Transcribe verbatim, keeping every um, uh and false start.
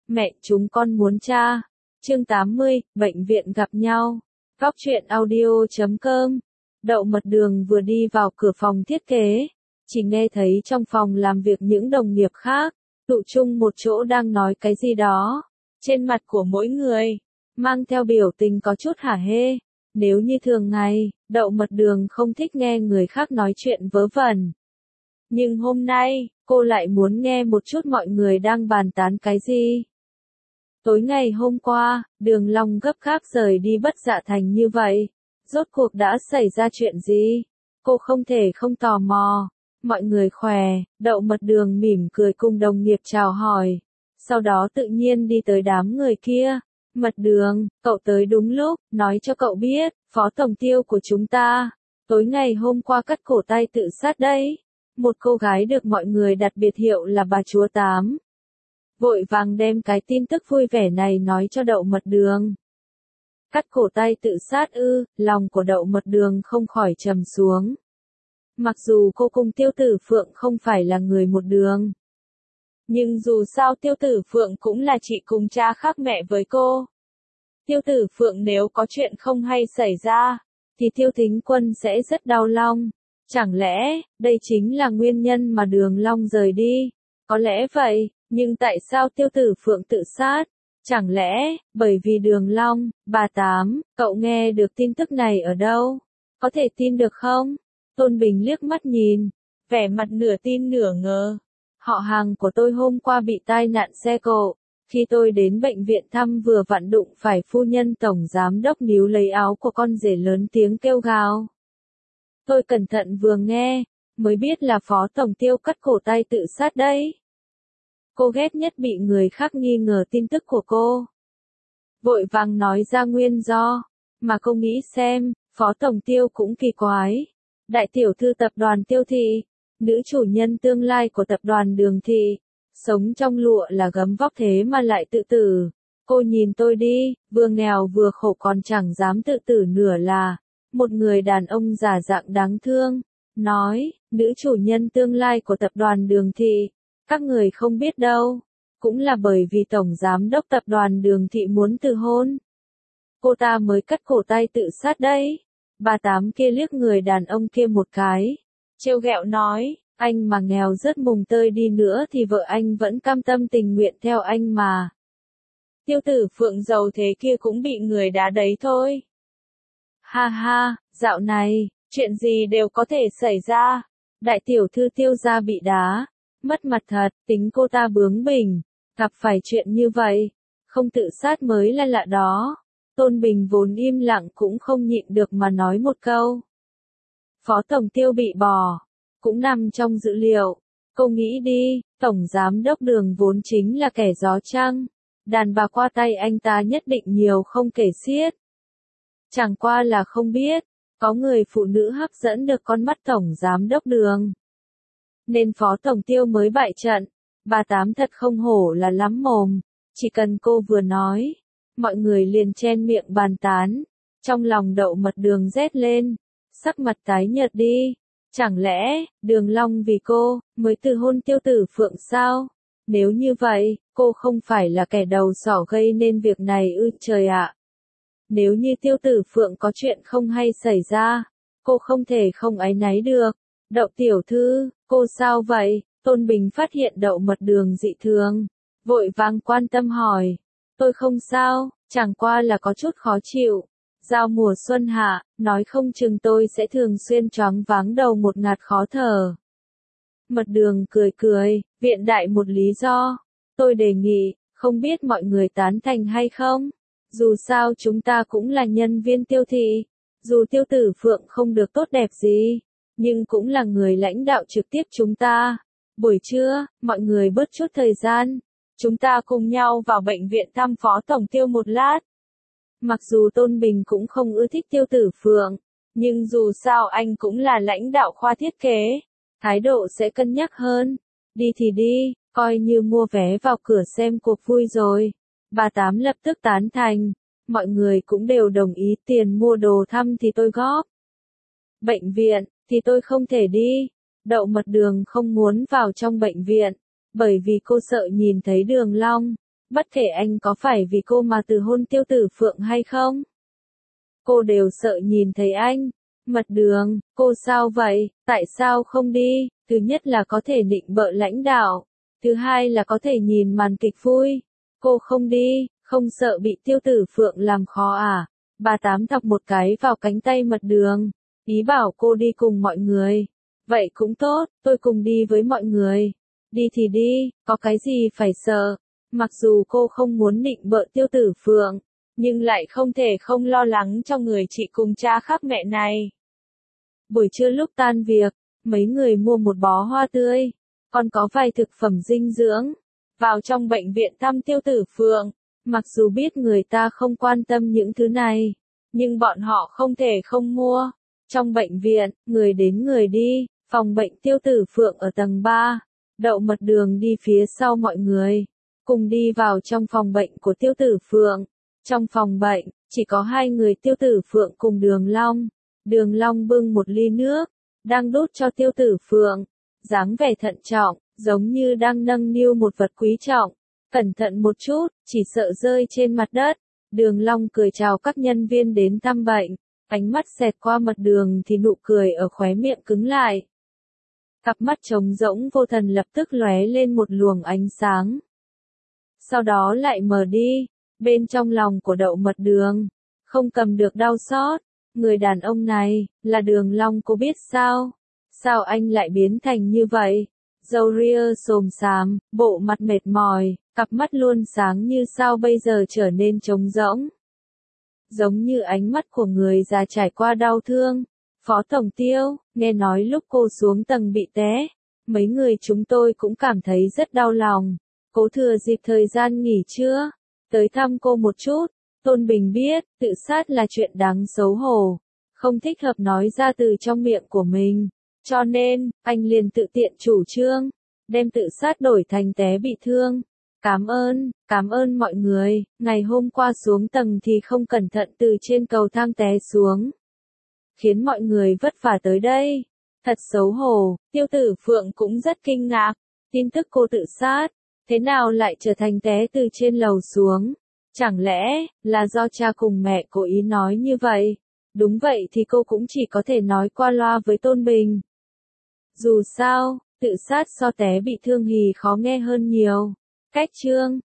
Mẹ chúng con muốn cha. Chương tám mươi, bệnh viện gặp nhau. Góc truyện audio chấm com. Đậu Mật Đường vừa đi vào cửa phòng thiết kế, chỉ nghe thấy trong phòng làm việc những đồng nghiệp khác tụ chung một chỗ đang nói cái gì đó. Trên mặt của mỗi người mang theo biểu tình có chút hả hê. Nếu như thường ngày, Đậu Mật Đường không thích nghe người khác nói chuyện vớ vẩn. Nhưng hôm nay, cô lại muốn nghe một chút mọi người đang bàn tán cái gì. Tối ngày hôm qua, Đường Long gấp gáp rời đi Bất Dạ Thành như vậy. Rốt cuộc đã xảy ra chuyện gì? Cô không thể không tò mò. Mọi người khỏe, Đậu Mật Đường mỉm cười cùng đồng nghiệp chào hỏi. Sau đó tự nhiên đi tới đám người kia. Mật Đường, cậu tới đúng lúc, nói cho cậu biết, phó tổng tiêu của chúng ta, tối ngày hôm qua cắt cổ tay tự sát đấy. Một cô gái được mọi người đặt biệt hiệu là bà chúa tám. Vội vàng đem cái tin tức vui vẻ này nói cho Đậu Mật Đường. Cắt cổ tay tự sát ư, lòng của Đậu Mật Đường không khỏi trầm xuống. Mặc dù cô cùng Tiêu Tử Phượng không phải là người một đường. Nhưng dù sao Tiêu Tử Phượng cũng là chị cùng cha khác mẹ với cô. Tiêu Tử Phượng nếu có chuyện không hay xảy ra, thì Tiêu Thính Quân sẽ rất đau lòng. Chẳng lẽ, đây chính là nguyên nhân mà Đường Long rời đi? Có lẽ vậy, nhưng tại sao Tiêu Tử Phượng tự sát? Chẳng lẽ, bởi vì Đường Long, bà Tám, cậu nghe được tin tức này ở đâu? Có thể tin được không? Tôn Bình liếc mắt nhìn, vẻ mặt nửa tin nửa ngờ. Họ hàng của tôi hôm qua bị tai nạn xe cộ. Khi tôi đến bệnh viện thăm vừa vặn đụng phải phu nhân tổng giám đốc níu lấy áo của con rể lớn tiếng kêu gào. Tôi cẩn thận vừa nghe, mới biết là phó tổng tiêu cắt cổ tay tự sát đấy. Cô ghét nhất bị người khác nghi ngờ tin tức của cô. Vội vàng nói ra nguyên do, mà cô nghĩ xem, phó tổng tiêu cũng kỳ quái. Đại tiểu thư tập đoàn Tiêu Thị, nữ chủ nhân tương lai của tập đoàn Đường Thị, sống trong lụa là gấm vóc thế mà lại tự tử. Cô nhìn tôi đi, vừa nghèo vừa khổ còn chẳng dám tự tử nửa là. Một người đàn ông giả dạng đáng thương, nói, nữ chủ nhân tương lai của tập đoàn Đường Thị, các người không biết đâu, cũng là bởi vì tổng giám đốc tập đoàn Đường Thị muốn từ hôn. Cô ta mới cắt cổ tay tự sát đấy. Bà Tám kia liếc người đàn ông kia một cái, trêu ghẹo nói, anh mà nghèo rất mùng tơi đi nữa thì vợ anh vẫn cam tâm tình nguyện theo anh mà. Tiêu Tử Phượng giàu thế kia cũng bị người đá đấy thôi. Ha ha, dạo này, chuyện gì đều có thể xảy ra. Đại tiểu thư Tiêu gia bị đá, mất mặt thật, tính cô ta bướng bỉnh, gặp phải chuyện như vậy, không tự sát mới là lạ đó. Tôn Bình vốn im lặng cũng không nhịn được mà nói một câu. Phó tổng tiêu bị bỏ, cũng nằm trong dữ liệu. Cô nghĩ đi, tổng giám đốc Đường vốn chính là kẻ gió trăng. Đàn bà qua tay anh ta nhất định nhiều không kể xiết. Chẳng qua là không biết, có người phụ nữ hấp dẫn được con mắt tổng giám đốc Đường. Nên phó tổng tiêu mới bại trận. Bà Tám thật không hổ là lắm mồm, chỉ cần cô vừa nói, mọi người liền chen miệng bàn tán. Trong lòng Đậu Mật Đường rét lên, sắc mặt tái nhợt đi. Chẳng lẽ, Đường Long vì cô, mới từ hôn Tiêu Tử Phượng sao? Nếu như vậy, cô không phải là kẻ đầu sỏ gây nên việc này ư trời ạ. Nếu như Tiêu Tử Phượng có chuyện không hay xảy ra, cô không thể không áy náy được. Đậu tiểu thư, cô sao vậy? Tôn Bình phát hiện Đậu Mật Đường dị thường, vội vàng quan tâm hỏi. Tôi không sao, chẳng qua là có chút khó chịu. Giao mùa xuân hạ, nói không chừng tôi sẽ thường xuyên choáng váng đầu một ngạt khó thở. Mật Đường cười cười, viện đại một lý do. Tôi đề nghị, không biết mọi người tán thành hay không? Dù sao chúng ta cũng là nhân viên Tiêu Thị. Dù Tiêu Tử Phượng không được tốt đẹp gì, nhưng cũng là người lãnh đạo trực tiếp chúng ta. Buổi trưa, mọi người bớt chút thời gian. Chúng ta cùng nhau vào bệnh viện thăm phó tổng tiêu một lát. Mặc dù Tôn Bình cũng không ưa thích Tiêu Tử Phượng, nhưng dù sao anh cũng là lãnh đạo khoa thiết kế. Thái độ sẽ cân nhắc hơn. Đi thì đi, coi như mua vé vào cửa xem cuộc vui rồi. Bà Tám lập tức tán thành. Mọi người cũng đều đồng ý tiền mua đồ thăm thì tôi góp. Bệnh viện, thì tôi không thể đi. Đậu Mật Đường không muốn vào trong bệnh viện, bởi vì cô sợ nhìn thấy Đường Long. Bất kể anh có phải vì cô mà từ hôn Tiêu Tử Phượng hay không. Cô đều sợ nhìn thấy anh. Mật Đường, cô sao vậy, tại sao không đi? Thứ nhất là có thể nịnh bợ lãnh đạo. Thứ hai là có thể nhìn màn kịch vui. Cô không đi, không sợ bị Tiêu Tử Phượng làm khó à? Bà Tám thọc một cái vào cánh tay Mật Đường. Ý bảo cô đi cùng mọi người. Vậy cũng tốt, tôi cùng đi với mọi người. Đi thì đi, có cái gì phải sợ. Mặc dù cô không muốn nịnh bợ Tiêu Tử Phượng, nhưng lại không thể không lo lắng cho người chị cùng cha khác mẹ này. Buổi trưa lúc tan việc, mấy người mua một bó hoa tươi, còn có vài thực phẩm dinh dưỡng, vào trong bệnh viện thăm Tiêu Tử Phượng. Mặc dù biết người ta không quan tâm những thứ này, nhưng bọn họ không thể không mua. Trong bệnh viện, người đến người đi, phòng bệnh Tiêu Tử Phượng ở tầng ba, Đậu Mật Đường đi phía sau mọi người, cùng đi vào trong phòng bệnh của Tiêu Tử Phượng. Trong phòng bệnh, chỉ có hai người Tiêu Tử Phượng cùng Đường Long. Đường Long bưng một ly nước, đang đút cho Tiêu Tử Phượng, dáng vẻ thận trọng, giống như đang nâng niu một vật quý trọng. Cẩn thận một chút, chỉ sợ rơi trên mặt đất. Đường Long cười chào các nhân viên đến thăm bệnh, ánh mắt xẹt qua Mật Đường thì nụ cười ở khóe miệng cứng lại. Cặp mắt trống rỗng vô thần lập tức lóe lên một luồng ánh sáng. Sau đó lại mở đi, bên trong lòng của Đậu Mật Đường, không cầm được đau xót. Người đàn ông này, là Đường Long, cô biết sao? Sao anh lại biến thành như vậy? Râu ria xồm xàm, bộ mặt mệt mỏi, cặp mắt luôn sáng như sao bây giờ trở nên trống rỗng. Giống như ánh mắt của người già trải qua đau thương. Phó Tổng Tiêu, nghe nói lúc cô xuống tầng bị té, mấy người chúng tôi cũng cảm thấy rất đau lòng. Cố thừa dịp thời gian nghỉ trưa, tới thăm cô một chút. Tôn Bình biết, tự sát là chuyện đáng xấu hổ, không thích hợp nói ra từ trong miệng của mình. Cho nên, anh liền tự tiện chủ trương, đem tự sát đổi thành té bị thương. Cảm ơn, cảm ơn mọi người, ngày hôm qua xuống tầng thì không cẩn thận từ trên cầu thang té xuống. Khiến mọi người vất vả tới đây. Thật xấu hổ, Tiêu Tử Phượng cũng rất kinh ngạc. Tin tức cô tự sát, thế nào lại trở thành té từ trên lầu xuống? Chẳng lẽ, là do cha cùng mẹ cố ý nói như vậy? Đúng vậy thì cô cũng chỉ có thể nói qua loa với Tôn Bình. Dù sao, tự sát so té bị thương thì khó nghe hơn nhiều. Cách chương